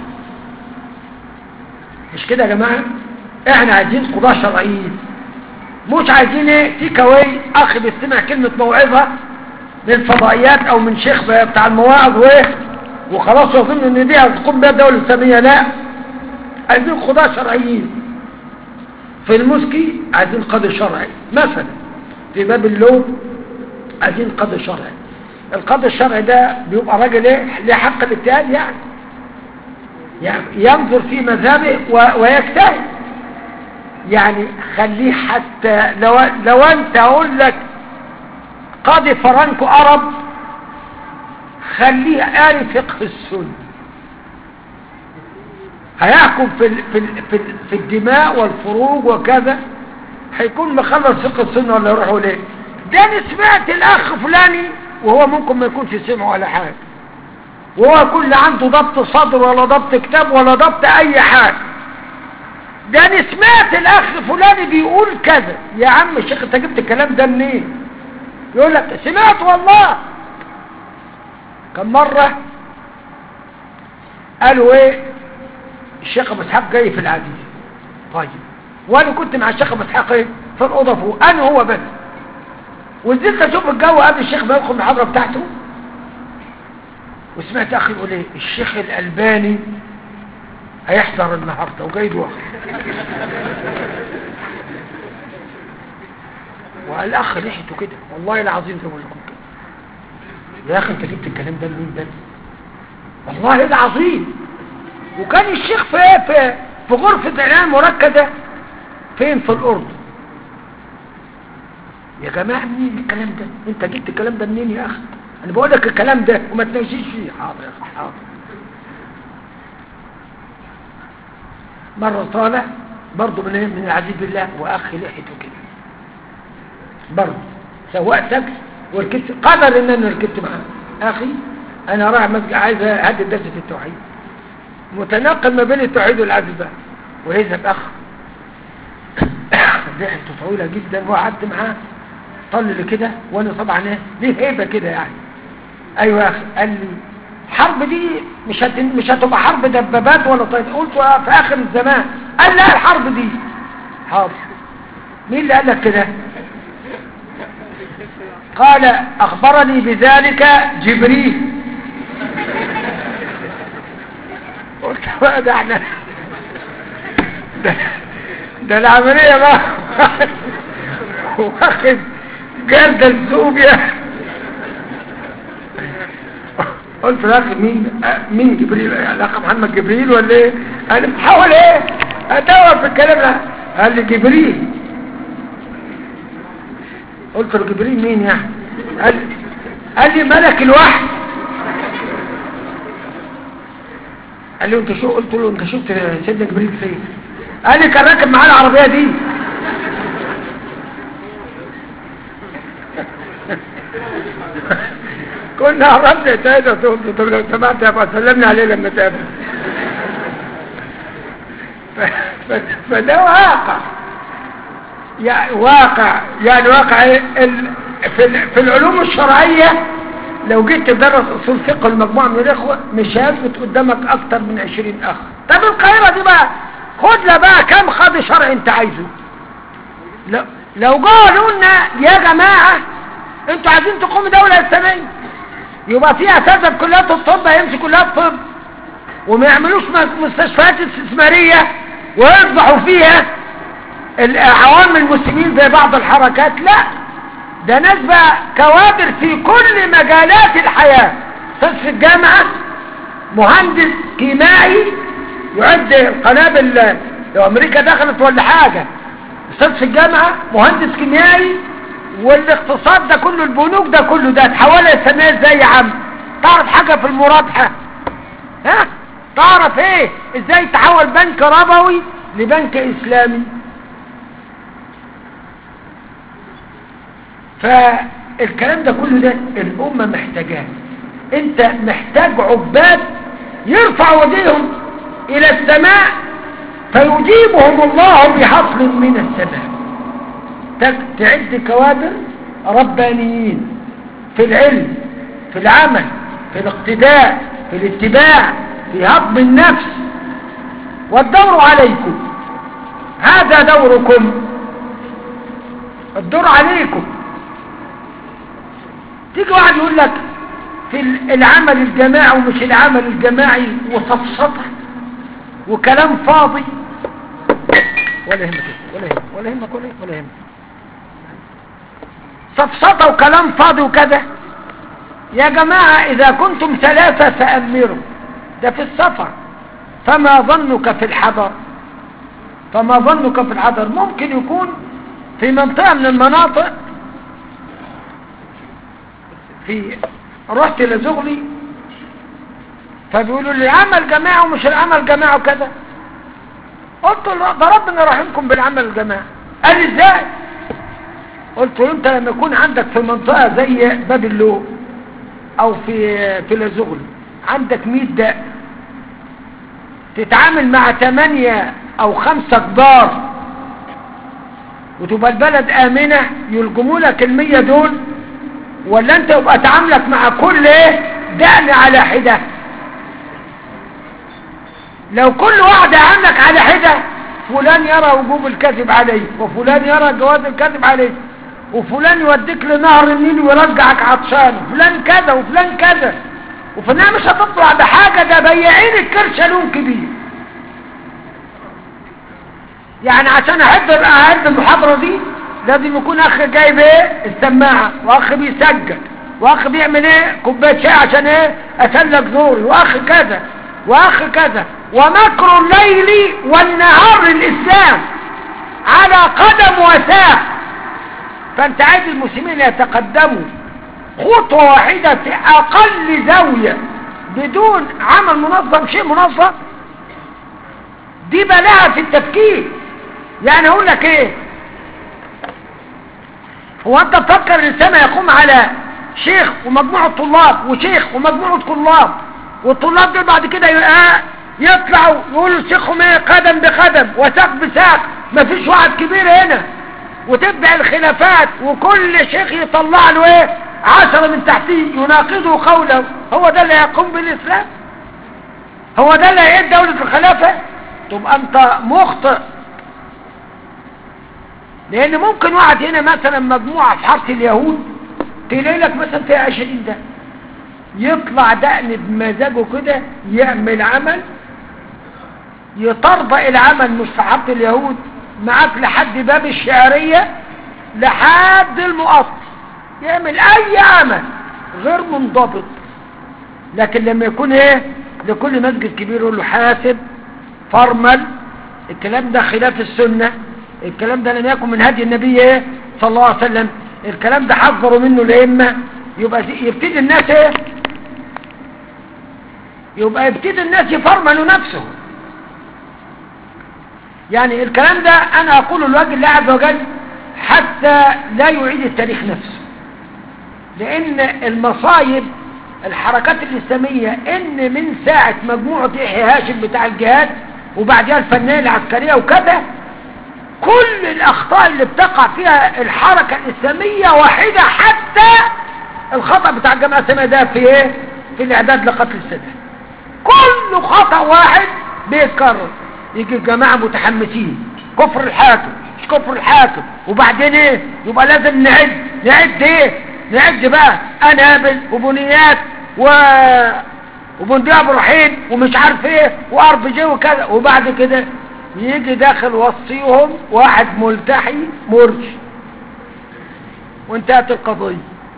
مش كده يا جماعة، احنا عايزين قضاة شرعيين، مش عايزين ايه تيكاوي اخ بيستمع كلمة موعظة من الفضائيات او من شيخ بتاع المواعظ وايه وخلاص يظن ان دي هتقوم بها الدولة الاسلامية. لا، عايزين قضاة شرعيين. في المسكي عايزين قاضي شرعي مثلا، في باب اللوم عايزين قاضي شرعي. القاضي الشرعي ده بيبقى راجل ايه له حق الاجتهاد، يعني يعني ينظر في مذهبه ويجتهد، يعني خليه حتى لو لو انت اقول لك قاضي فرانكو عرب، خليه قاري فقه السنة، هيحكم في ال في ال في, ال في الدماء والفروج وكذا، هيكون مخلص فقه السنة ولا يروحوا ليه؟ ده انا سمعت الاخ فلاني وهو ممكن ما يكونش سمعه ولا حاجه، وهو كل عنده ضبط صدر ولا ضبط كتاب ولا ضبط اي حاجه، ده انا سمعت الاخ فلاني بيقول كذا. يا عم الشيخ انت جبت الكلام ده منين؟ يقول لك سمعت والله. كم مره قالوا ايه الشيخ ابو اسحاق جاي في العزيز، طيب وانا كنت مع الشيخ ابو اسحاق ايه في الاوضه فوق انا هو بس، ونزلت اشوف الجو قبل الشيخ ما يدخل المحاضره بتاعته، وسمعت اخي يقول ايه الشيخ الالباني هيحضر النهارده وجاي له وقال الاخ ريحته كده والله العظيم زي ما بقول لكم كده. يا اخي انت جبت الكلام ده منين ده؟ والله العظيم. وكان الشيخ في في في غرفه العنايه المركزه فين في الاردن. يا جماعه منين الكلام ده؟ انت جبت الكلام ده منين يا اخي؟ انا بقول لك الكلام ده وما تناقشيش فيه. حاضر يا اخي حاضر. مره طالع برضه من من العزيز بالله واخ لحيته كده برضه سواق تاكسي وركبت، قدر ان انا ركبت معاه. اخي انا رايح مسجد عايز اهدي درس في التوحيد، متناقل ما بين التوحيد والعزيز بقى، ويذهب اخ ريحته طويله جدا وقعدت معاه طل لي كده، وانا طبعا ايه ليه هيبه كده يعني. ايوه يا اخي. قال لي الحرب دي مش هت... مش هتبقى حرب دبابات ولا طيب. قلت في اخر الزمان. قال لا الحرب دي حاضر. مين اللي قال لك كده؟ قال اخبرني بذلك جبريل. قلت بقى ده احنا ده, ده العمليه بقى واخد جرد الزوبيا. قلت له اخي مين مين جبريل؟ الاخ محمد جبريل ولا ايه؟ انا بحاول ايه ادور في الكلام ده. قال لي جبريل. قلت له جبريل مين يعني؟ قال قال لي ملك الوحي. قال لي انت شو؟ قلت له انت شفت سيدنا جبريل فين؟ قال لي كان راكب معاه العربيه دي. كنا عرفنا تايده تقول له طب لو سمحت يا ابو سلمنا عليه لما تقابل. ف- ف- فده واقع، يعني واقع يعني واقع ال... في, ال... في العلوم الشرعية لو جيت تدرس اصول فقه المجموعة من الاخوة مش هيثبت قدامك اكتر من عشرين اخ. طب القاهرة دي بقى خد لها بقى كم قاضي شرعي انت عايزه. لو لو قالوا لنا يا جماعة انتوا عايزين تقوموا دولة اسلامية يبقى في اساتذة في كليات الطب هيمسكوا كليات الطب وما يعملوش مستشفيات استثمارية ويصبحوا فيها العوام المسلمين زي بعض الحركات. لا، ده ناس بقى كوادر في كل مجالات الحياة. استاذ في الجامعة مهندس كيميائي يعد قنابل لو امريكا دخلت ولا حاجة، استاذ في الجامعة مهندس كيميائي. والاقتصاد ده كله البنوك ده كله ده اتحول اسميه ازاي يا عم؟ تعرف حاجة في المرابحة؟ ها تعرف ايه ازاي تحول بنك ربوي لبنك اسلامي؟ فالكلام ده كله ده الامة محتاجاه. انت محتاج عباد يرفع وجههم الى السماء فيجيبهم الله بحفل من السماء. تعد كوادر ربانيين في العلم، في العمل، في الاقتداء، في الاتباع، في هضم النفس. والدور عليكم، هذا دوركم، الدور عليكم. تيجي واحد يقول لك في العمل الجماعي ومش العمل الجماعي وصفصطه وكلام فاضي. ولا يهمك ولا يهمك ولا يهمك ولا يهمك صفصطه وكلام فاضي وكذا. يا جماعة إذا كنتم ثلاثة فأمروا، ده في السفر، فما ظنك في الحضر؟ فما ظنك في الحضر؟ ممكن يكون في منطقة من المناطق، في رحت لزغلي فبيقولوا لي عمل جماعي ومش العمل جماعي وكذا. قلت له ده ربنا رحمكم بالعمل الجماعي. قال لي ازاي؟ قلت له انت لما يكون عندك في منطقة زي باب اللوق او في في لزغلي عندك مية دق، تتعامل مع تمانية او خمسة كبار وتبقى البلد امنة يلجموا لك المية دول، ولا انت يبقى تعاملك مع كل ايه دقن على حدة؟ لو كل واحد يعاملك على حدة فلان يرى وجوب الكذب عليه وفلان يرى جواز الكذب عليه وفلان يوديك لنهر النيل ويرجعك عطشان وفلان كذا وفلان كذا، وفلان مش هتطلع بحاجة. ده بياعين الكرشة لون كبير. يعني عشان احب اعد المحاضرة دي لازم يكون اخ جايب ايه السماعة، واخ بيسجل، واخ بيعمل ايه كوبايه شاي عشان ايه اسلك زوري، واخ كذا واخ كذا. ومكر الليل والنهار الاسلام على قدم وساق. فانت عايز المسلمين يتقدموا خطوة واحدة في اقل زاوية بدون عمل منظم، شيء منظم، دي بلاها في التفكير. يعني اقول لك ايه، هو انت تفكر الانسان يقوم على شيخ ومجموعة طلاب وشيخ ومجموعة طلاب، والطلاب دول بعد كده يطلعوا يقولوا شيخهم ايه قدم بقدم وساق بساق، مفيش واحد كبير هنا، وتبدأ الخلافات وكل شيخ يطلع له ايه عشرة من تحتيه يناقضوا قوله. هو ده اللي يقوم بالاسلام؟ هو ده اللي هيئة دولة الخلافة؟ تبقى انت مخطئ. لان ممكن واحد هنا مثلا مجموعة في حارة اليهود تلاقي لك مثلا فيها عشرين ده يطلع دقن بمزاجه كده يعمل عمل يطربق العمل مش في حارة اليهود معاك لحد باب الشعرية لحد المقط، يعمل اي عمل غير منضبط. لكن لما يكون ايه لكل مسجد كبير يقول له حاسب فرمل، الكلام ده خلاف السنة، الكلام ده لم يكن من هدي النبي ايه صلى الله عليه وسلم، الكلام ده حذروا منه الائمه. يبقى يبتدي الناس ايه يبقى يبتدي الناس يفرملوا نفسه. يعني الكلام ده انا اقوله لوجه الله عز وجل حتى لا يعيد التاريخ نفسه. لان المصايب الحركات الاسلاميه ان من ساعه مجموعه يحيى هاشم بتاع الجهاد وبعدها الفنيه العسكريه وكذا، كل الاخطاء اللي بتقع فيها الحركه الاسلاميه واحده، حتى الخطا بتاع الجماعه الاسلاميه ده في ايه؟ في الاعداد لقتل السادات. كل خطا واحد بيتكرر. يجي الجماعه متحمسين كفر الحاكم مش كفر الحاكم، وبعدين ايه؟ يبقى لازم نعد نعد ايه؟ نعد بقى انابل وبنيات و وبندقية ابراهيم ومش عارف ايه وار بي جي وكذا، وبعد كده يجي داخل وصيهم واحد ملتحي مرش وانتهت القضية.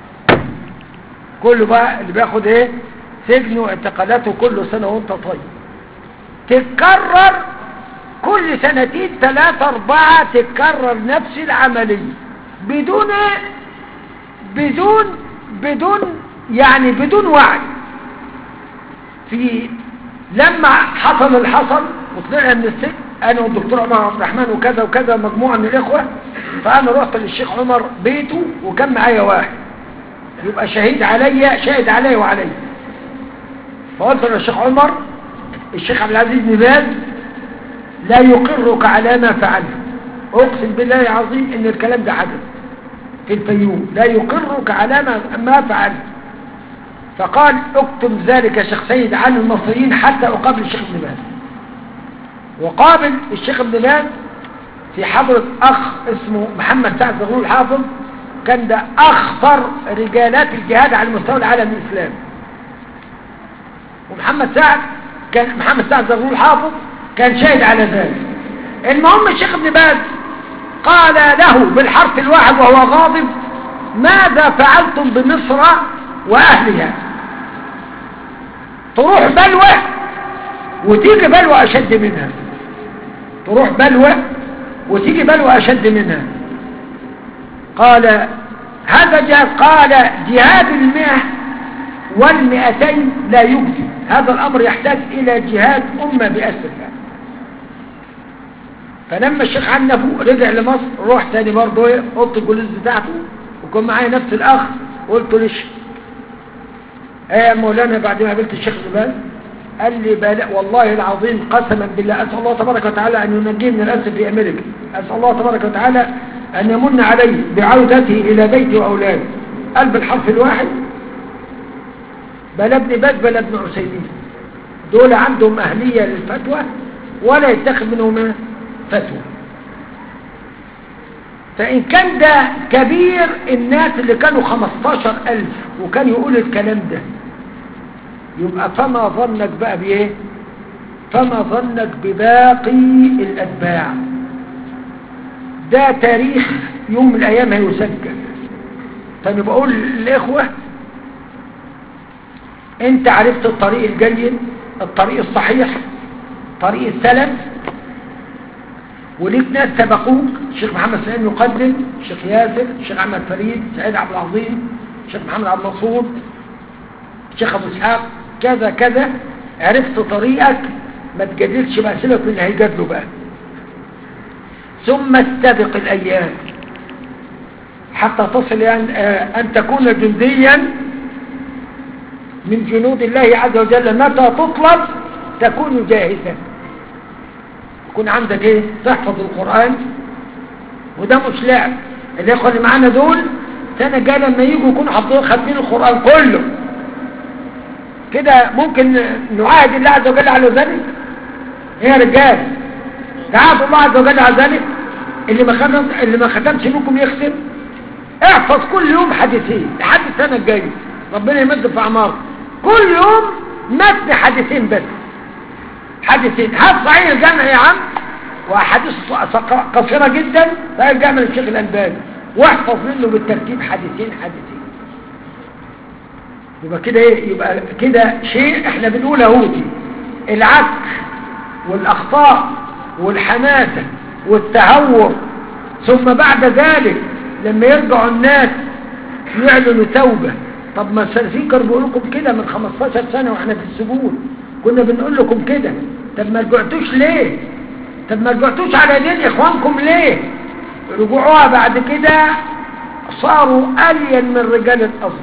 كله بقى اللي بياخد ايه؟ سجن واعتقالاته كل سنة وانت طيب. تتكرر كل سنتين ثلاثة اربعة، تتكرر نفس العملية بدون ايه؟ بدون بدون يعني بدون وعي. في لما حصل الحصل وطلعنا من السجن انا والدكتور عمر عبد الرحمن وكذا وكذا مجموعه من الاخوه، فانا رحت للشيخ عمر بيته وكان معايا واحد يبقى شهيد عليا، شاهد عليا وعليا. فقلت له الشيخ عمر الشيخ عبد العزيز بن باز لا يقرك على ما فعلت، اقسم بالله العظيم ان الكلام ده حدث في الفيوم، لا يقرك على ما ما فعلت. فقال اكتب ذلك يا شيخ سيد عن المصريين حتى اقابل الشيخ ابن باز. وقابل الشيخ ابن باز في حضرة اخ اسمه محمد سعد زغلول الحافظ، كان ده اخطر رجالات الجهاد على مستوى العالم الاسلامي. ومحمد سعد كان محمد سعد زغلول الحافظ كان شاهد على ذلك. المهم الشيخ ابن باز قال له بالحرف الواحد وهو غاضب: ماذا فعلتم بمصر واهلها؟ تروح بلوى وتيجي بلوى اشد منها، تروح بلوى وتيجي بلوى اشد منها. قال هذا جهاد، قال جهاد المئة والمئتين لا يجزي، هذا الامر يحتاج الى جهاد امة باسرها. فلما الشيخ عنفه رجع لمصر، روح تاني برضه ايه اوضه الجلوس بتاعته وكان معايا نفس الاخ، قلت له ليش ايه يا مولانا بعد ما قابلت الشيخ زبال؟ قال لي بلا والله العظيم قسما بالله اسال الله تبارك وتعالى ان ينجيه من الاسر في امريكا، اسال الله تبارك وتعالى ان يمن عليه بعودته الى بيتي واولادي. قال بالحرف الواحد بلا ابن باز بلا ابن عثيمين، دول عندهم اهليه للفتوى ولا يتخذ منهم فتوى. فإن كان ده كبير الناس اللي كانوا خمستاشر ألف وكان يقول الكلام ده، يبقى فما ظنك بقى بإيه؟ فما ظنك بباقي الأتباع؟ ده تاريخ يوم من الأيام هيسجل. فأنا بقول للإخوة أنت عرفت الطريق الجيد، الطريق الصحيح، طريق السلف، وليك ناس سبقوك، الشيخ محمد سليم يقدم، الشيخ ياسر، الشيخ احمد فريد، سعيد عبد العظيم، الشيخ محمد عبد المنصور، الشيخ ابو اسحاق، كذا كذا. عرفت طريقك، ما تجادلش بقى، سيبك من اللي هيجادلوا بقى. ثم استبق الايام حتى تصل يعني ان تكون جنديا من جنود الله عز وجل، متى تطلب تكون جاهزا. يكون عندك ايه؟ تحفظ القرآن، وده مش لعب. الاخوة اللي معانا دول سنة جاية لما يجوا يكونوا حافظين خاتمين القرآن كله كده. ممكن نعاهد الله عز وجل على ذلك؟ ايه يا رجال؟ تعاهد الله عز وجل على ذلك؟ اللي ما ختم اللي ما ختمش منكم يختم. احفظ كل يوم حديثين لحد السنة الجاية، ربنا يمد في اعمارك. كل يوم متن حديثين بس، حديثين. هات صحيح الجامع يا عم، وحديث قصيرة جدا صحيح الجامع للشيخ الألباني، واحفظ منه بالترتيب حديثين حديثين. يبقى كده ايه؟ يبقى كده شيء احنا بنقول اهوتي العك والاخطاء والحماسة والتهور. ثم بعد ذلك لما يرجعوا الناس يعلنوا توبة. طب ما السلفيين كانوا بيقول لكم كده من خمستاشر سنة واحنا في السجون، كنا بنقول لكم كده. طب ما رجعتوش ليه؟ طب ما رجعتوش على دين اخوانكم ليه؟ رجوعوها بعد كده صاروا ألين من رجال الأزهر،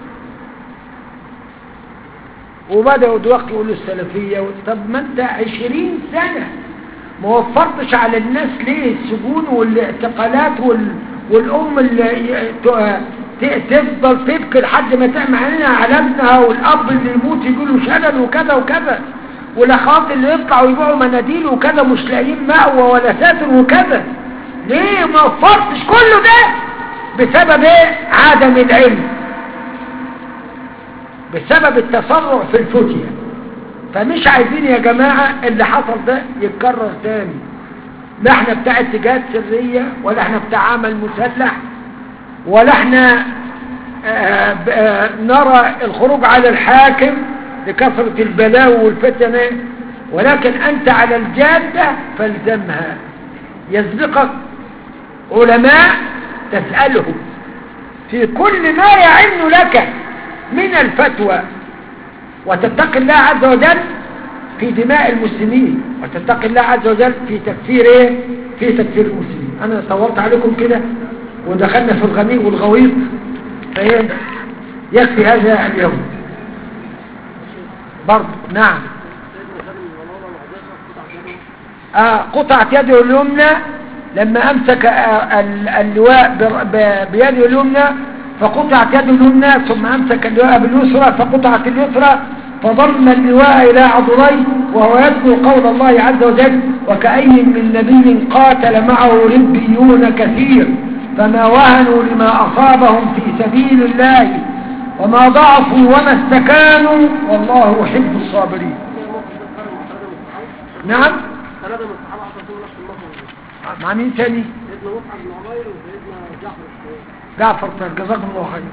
وبدأوا دلوقتي يقولوا السلفية. طب ما انت عشرين سنة ما وفرتش على الناس ليه السجون والاعتقالات وال... والأم اللي تفضل تبكي لحد ما تعمل علينا على ابنها، والأب اللي يموت يقولوا شلل وكذا وكذا، والأخوات اللي يطلعوا يبيعوا مناديل وكذا مش لاقيين مأوى ولا ساتر وكذا. ليه ما وفرتش كله ده؟ بسبب ايه؟ عدم العلم، بسبب التسرع في الفتية. فمش عايزين يا جماعة اللي حصل ده يتكرر تاني. لا احنا بتاع اتجاهات سرية، ولا احنا بتاع عمل مسلح، ولا احنا آآ آآ نرى الخروج على الحاكم لكثرة البلاوي والفتنة، ولكن انت على الجادة فالزمها. يسبقك علماء تسألهم في كل ما يعن لك من الفتوى، وتتقي الله عز وجل في دماء المسلمين، وتتقي الله عز وجل في تكفير ايه؟ في تكفير المسلمين. انا صورت عليكم كده ودخلنا في الغميق والغويط، فايه يكفي هذا اليوم برضه. نعم. آه قطعت يده اليمنى لما امسك آه اللواء بيده اليمنى فقطعت يده اليمنى، ثم امسك اللواء باليسرى فقطعت اليسرى، فضم اللواء الى عضليه، وهو يذكر قول الله عز وجل: وكأي من نبي قاتل معه ربيون كثير فما وهنوا لما اصابهم في سبيل الله وما ضعفوا وما استكانوا والله يحب الصابرين. نعم. ثلاثة من الصحابة عطوا نفس الموقف. مع مين تاني؟ سيدنا مصعب بن عمير وسيدنا جعفر الصغير. جعفر الصغير، جزاكم الله خير.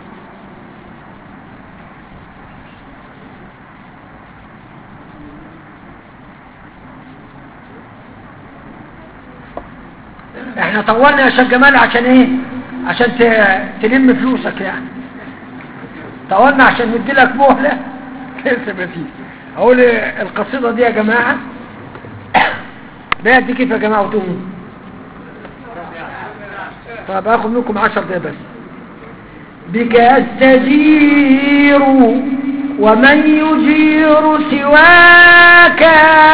احنا طولنا يا شيخ جمال عشان ايه؟ عشان تلم فلوسك يعني. طولنا عشان ندي لك مهله لسه ما فيه. اقول القصيده دي يا جماعه بقى دي كيف يا جماعه وتقوموا؟ طب اخد منكم عشر دقايق بس. بك استجير ومن يجير سواك،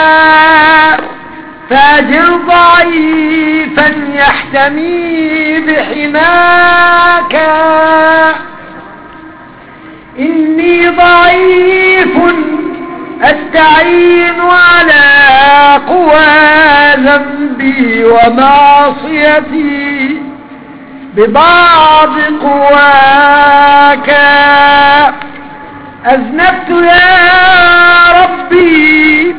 فاجر ضعيفا يحتمي بحماك. إني ضعيف أستعين على قوى ذنبي ومعصيتي ببعض قواك. أذنبت يا ربي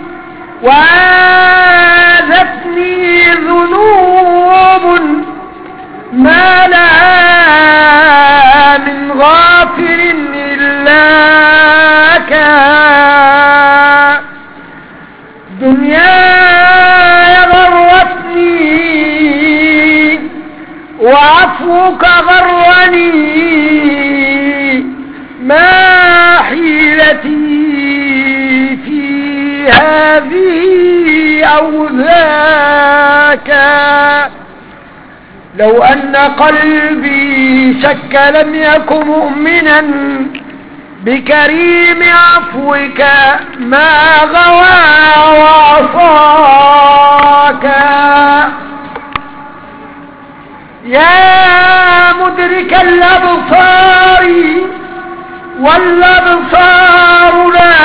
وآذتني ذنوب ما لها من غافر إلاك. دنياي غرتني وعفوك غرني، ما حيلتي في هذه أو ذاك. لو أن قلبي شك لم يكن مؤمنا بكريم عفوك ما غوى وعصاك. يا مدرك الأبصار والأبصار لا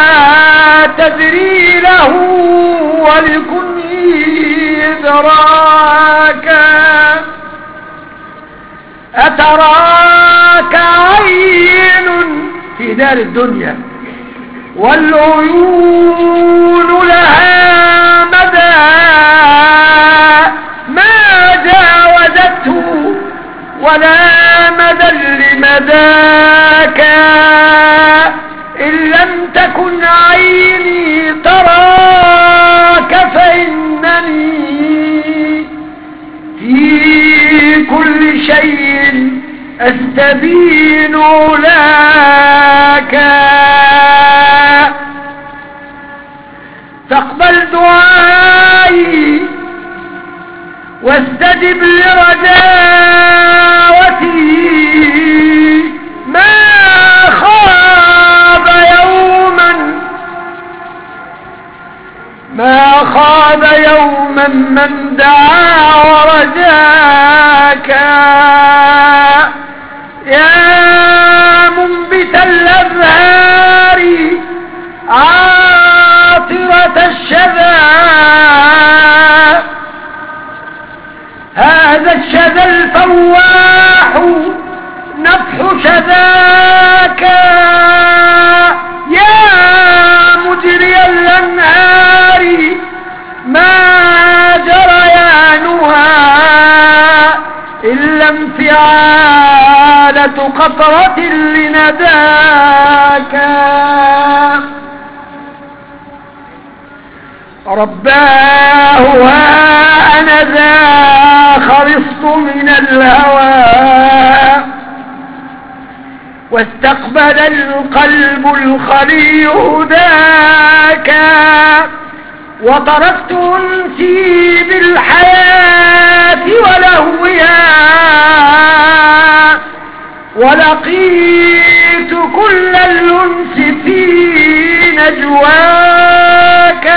تدري له ولكن إدراكا. أتراك عين في دار الدنيا والعيون لها مدى ما جاوزته ولا مدى لمداك. إن لم تكن عيني تراك فإنني في كل شيء أستبين لك. فاقبل دعائي واستجب لرجاوتي من دعا ورجاك يا منبت الأزهار عاطرة الشذا هذا الشذا الفواح نفح شذاك يا مجري الأنهار ما جريانها إلا انفعالة قطرة لنداك رباه ها أنا ذا خرصت من الهوى واستقبل القلب الخلي هداك وتركت أنسي بالحياة ولهوها ولقيت كل الأنس في نجواك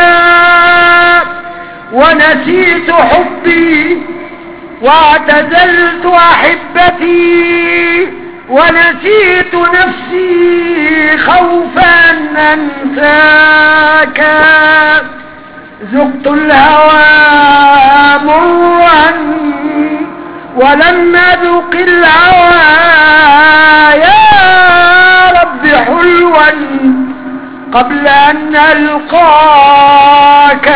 ونسيت حبي واعتزلت أحبتي ونسيت نفسي خوفا أن أنساك ذقت الهوى مرا ولم أذق الهوى يا رب حلوا قبل أن ألقاك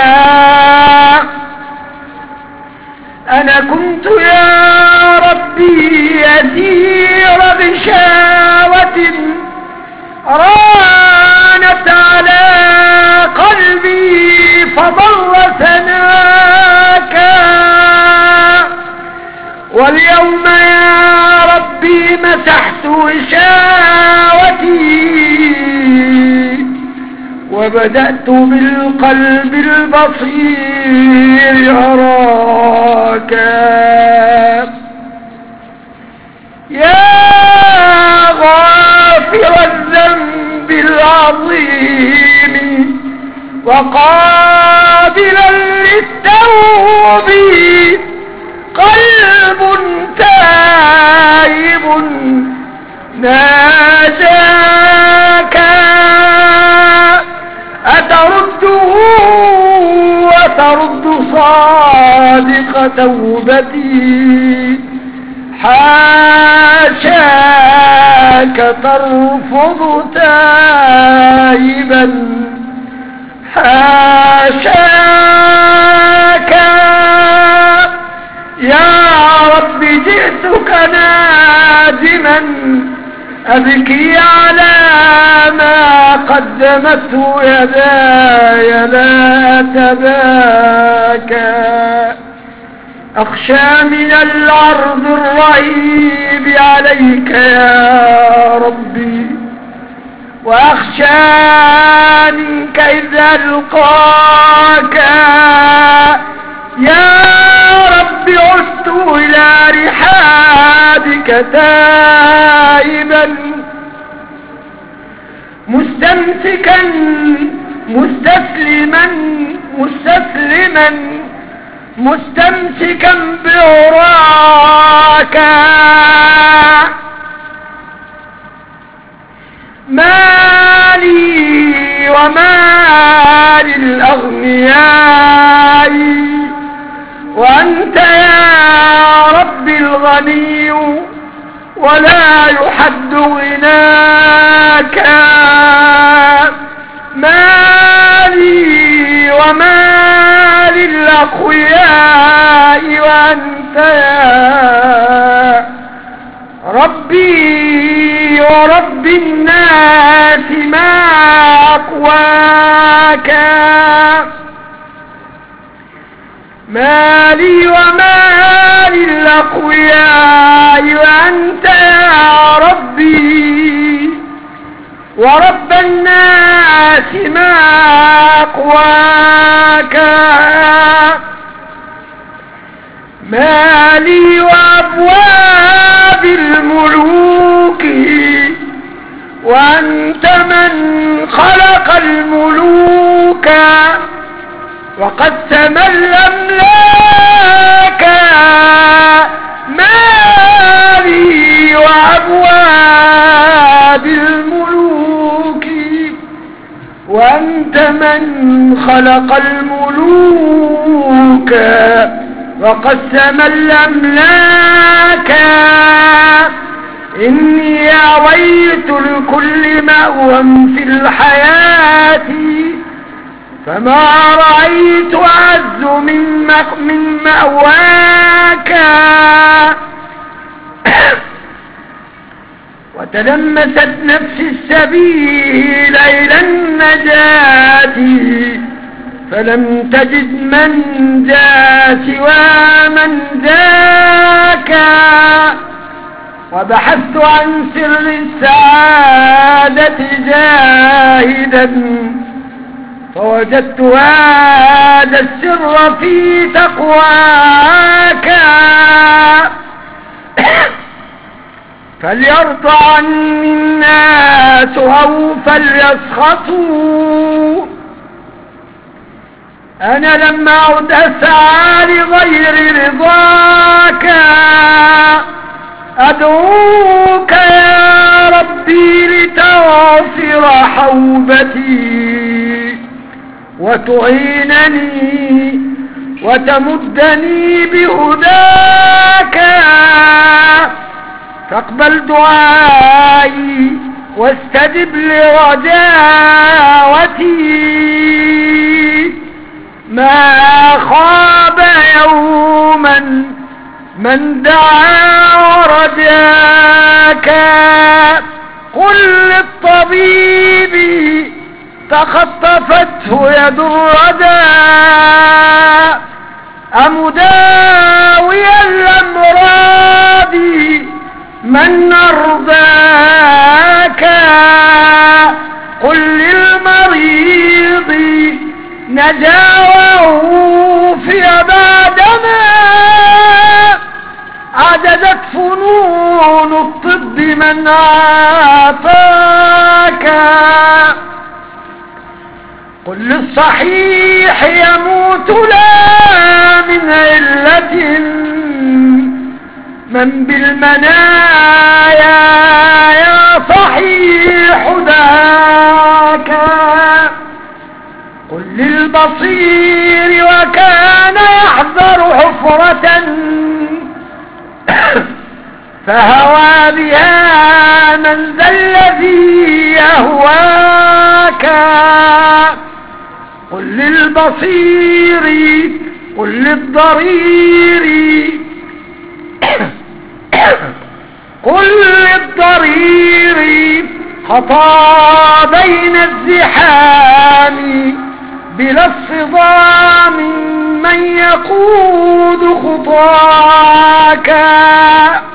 أنا كنت يا ربي أسير بشاوة رانت على قلبي فضل ثناك واليوم يا ربي مسحت وشاوتي وبدأت بالقلب البصير أراك يا غافر الذنب العظيم وقابلا للتوب قلب تائب ناجاك أترده وترد صادق توبتي حاشاك ترفض تائبا حاشاك يا رب جئتك نادما أبكي على ما قدمته يداي لا أتباكى أخشى من العرض الرهيب عليك يا ربي وأخشى منك إذا ألقاك يا رب عدت إلى رحابك تائبا مستمسكا مستسلما مستسلما مستمسكا بعراك ما لي وما للأغنياء وأنت يا رب الغني ولا يحد غناك ما لي وما للأقوياء وأنت يا ربي ورب الناس ما أقواك ما لي وما للأقوياء وأنت يا ربي ورب الناس ما أقواك ما لي وأبواب الملوك وأنت من خلق الملوك وقسم الأملاك مالي وأبواب الملوك وأنت من خلق الملوك وقسم الأملاك إني أويت لكل مأوى في الحياة فما رأيت أعز من من مأواك وتلمست نفسي السبيل إلى النجاة فلم تجد من جاء سوى من ذاك وبحثت عن سر السعادة جاهدا فوجدت هذا السر في تقواك فليرضى عني الناس أو فليسخطوا أنا لم أعد أسعى لغير رضاك أدعوك يا ربي لتغفر حوبتي وتعينني وتمدني بهداك فاقبل دعائي واستجب لرجاوتي ما خاب يوما من دعا ورجاك قل للطبيب تخطفته يد الردى أمداوي الأمراض من أرضاك قل للمريض نجا وعوفي بعدما عجزت فنون الطب من عافاك قل للصحيح يموت لا من علة من بالمنايا يا صحيح ذاك قل للبصير وكان يحذر حفرة فهوى بها من ذا الذي يهواك قل للبصير قل للضرير قل للضرير خطى بين الزحام بلا الصدام من يقود خطاك